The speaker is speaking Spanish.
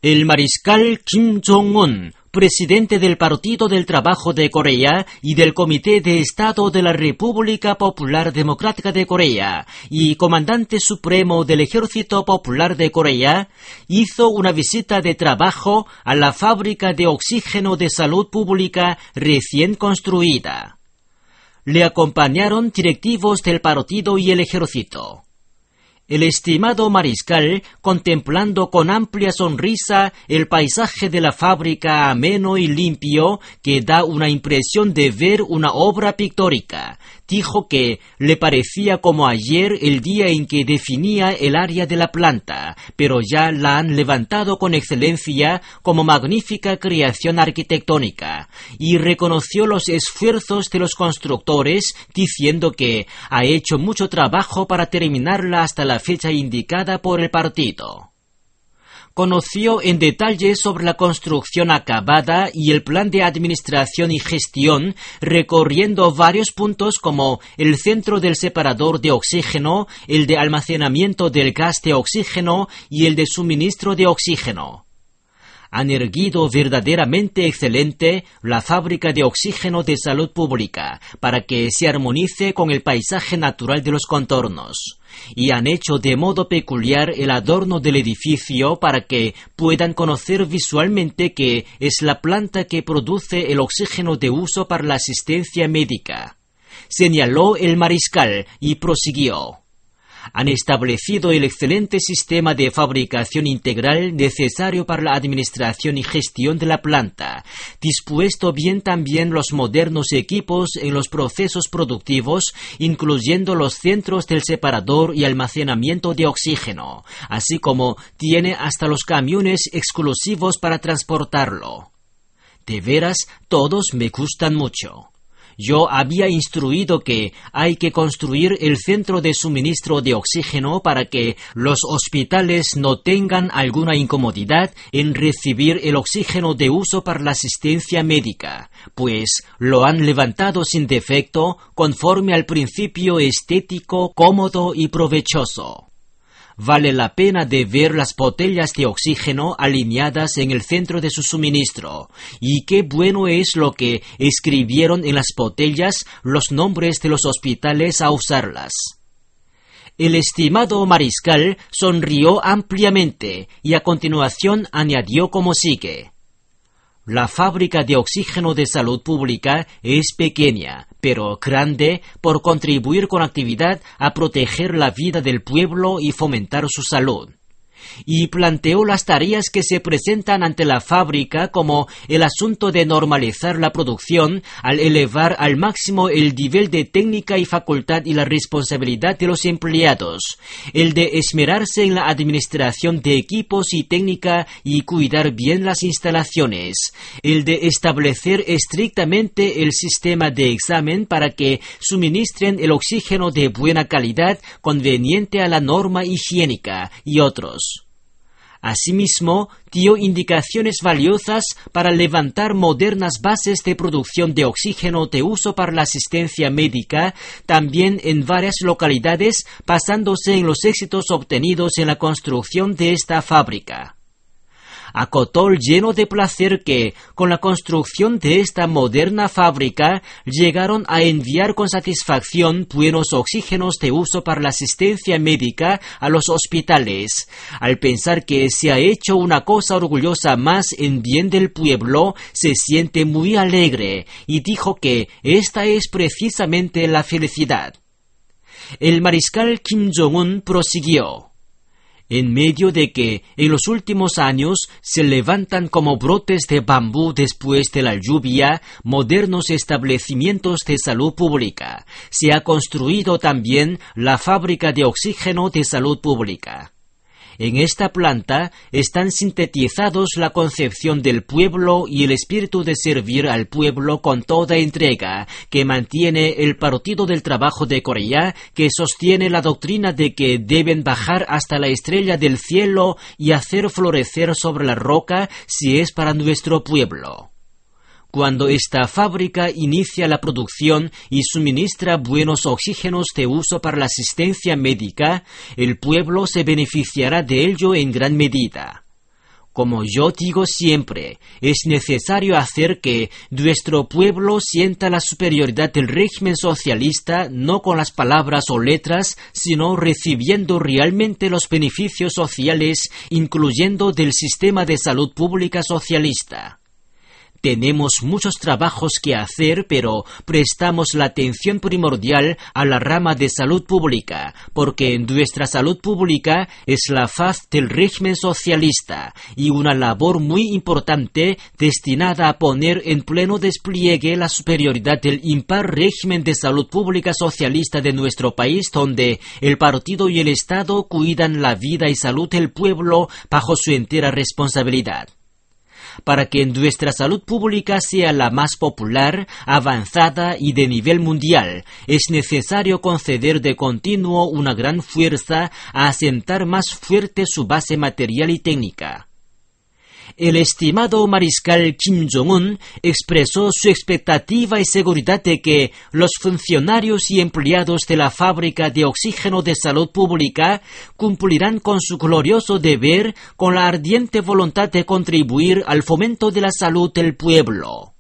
El mariscal Kim Jong-un, presidente del Partido del Trabajo de Corea y del Comité de Estado de la República Popular Democrática de Corea y comandante supremo del Ejército Popular de Corea, hizo una visita de trabajo a la fábrica de oxígeno de salud pública recién construida. Le acompañaron directivos del partido y el ejército. El estimado mariscal, contemplando con amplia sonrisa el paisaje de la fábrica ameno y limpio, que da una impresión de ver una obra pictórica, dijo que le parecía como ayer el día en que definía el área de la planta, pero ya la han levantado con excelencia como magnífica creación arquitectónica, y reconoció los esfuerzos de los constructores, diciendo que ha hecho mucho trabajo para terminarla hasta la fecha indicada por el partido. Conoció en detalle sobre la construcción acabada y el plan de administración y gestión, recorriendo varios puntos como el centro del separador de oxígeno, el de almacenamiento del gas de oxígeno y el de suministro de oxígeno. Han erguido verdaderamente excelente la fábrica de oxígeno de salud pública para que se armonice con el paisaje natural de los contornos, y han hecho de modo peculiar el adorno del edificio para que puedan conocer visualmente que es la planta que produce el oxígeno de uso para la asistencia médica, señaló el mariscal y prosiguió. Han establecido el excelente sistema de fabricación integral necesario para la administración y gestión de la planta, dispuesto bien también los modernos equipos en los procesos productivos, incluyendo los centros del separador y almacenamiento de oxígeno, así como tiene hasta los camiones exclusivos para transportarlo. De veras, todos me gustan mucho. Yo había instruido que hay que construir el centro de suministro de oxígeno para que los hospitales no tengan alguna incomodidad en recibir el oxígeno de uso para la asistencia médica, pues lo han levantado sin defecto conforme al principio estético, cómodo y provechoso. Vale la pena de ver las botellas de oxígeno alineadas en el centro de su suministro, y qué bueno es lo que escribieron en las botellas los nombres de los hospitales a usarlas. El estimado mariscal sonrió ampliamente y a continuación añadió como sigue. La fábrica de oxígeno de salud pública es pequeña, pero grande por contribuir con actividad a proteger la vida del pueblo y fomentar su salud. Y planteó las tareas que se presentan ante la fábrica como el asunto de normalizar la producción al elevar al máximo el nivel de técnica y facultad y la responsabilidad de los empleados, el de esmerarse en la administración de equipos y técnica y cuidar bien las instalaciones, el de establecer estrictamente el sistema de examen para que suministren el oxígeno de buena calidad conveniente a la norma higiénica y otros. Asimismo, dio indicaciones valiosas para levantar modernas bases de producción de oxígeno de uso para la asistencia médica, también en varias localidades, basándose en los éxitos obtenidos en la construcción de esta fábrica. Acotó lleno de placer que, con la construcción de esta moderna fábrica, llegaron a enviar con satisfacción buenos oxígenos de uso para la asistencia médica a los hospitales. Al pensar que se ha hecho una cosa orgullosa más en bien del pueblo, se siente muy alegre y dijo que esta es precisamente la felicidad. El mariscal Kim Jong-un prosiguió. En medio de que en los últimos años se levantan como brotes de bambú después de la lluvia modernos establecimientos de salud pública, se ha construido también la fábrica de oxígeno de salud pública. En esta planta están sintetizados la concepción del pueblo y el espíritu de servir al pueblo con toda entrega que mantiene el Partido del Trabajo de Corea, que sostiene la doctrina de que deben bajar hasta la estrella del cielo y hacer florecer sobre la roca si es para nuestro pueblo. Cuando esta fábrica inicia la producción y suministra buenos oxígenos de uso para la asistencia médica, el pueblo se beneficiará de ello en gran medida. Como yo digo siempre, es necesario hacer que nuestro pueblo sienta la superioridad del régimen socialista no con las palabras o letras, sino recibiendo realmente los beneficios sociales, incluyendo del sistema de salud pública socialista. Tenemos muchos trabajos que hacer, pero prestamos la atención primordial a la rama de salud pública, porque nuestra salud pública es la faz del régimen socialista y una labor muy importante destinada a poner en pleno despliegue la superioridad del impar régimen de salud pública socialista de nuestro país, donde el partido y el Estado cuidan la vida y salud del pueblo bajo su entera responsabilidad. Para que nuestra salud pública sea la más popular, avanzada y de nivel mundial, es necesario conceder de continuo una gran fuerza a asentar más fuerte su base material y técnica. El estimado mariscal Kim Jong-un expresó su expectativa y seguridad de que los funcionarios y empleados de la fábrica de oxígeno de salud pública cumplirán con su glorioso deber con la ardiente voluntad de contribuir al fomento de la salud del pueblo.